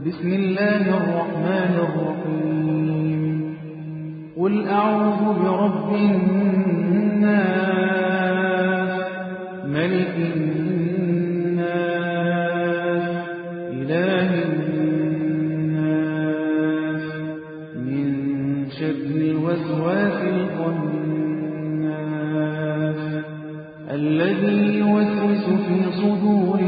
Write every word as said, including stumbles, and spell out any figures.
بسم الله الرحمن الرحيم قل أعوذ برب الناس ملك الناس إله الناس من شر الوسواس الخناس الذي يوسوس في صدور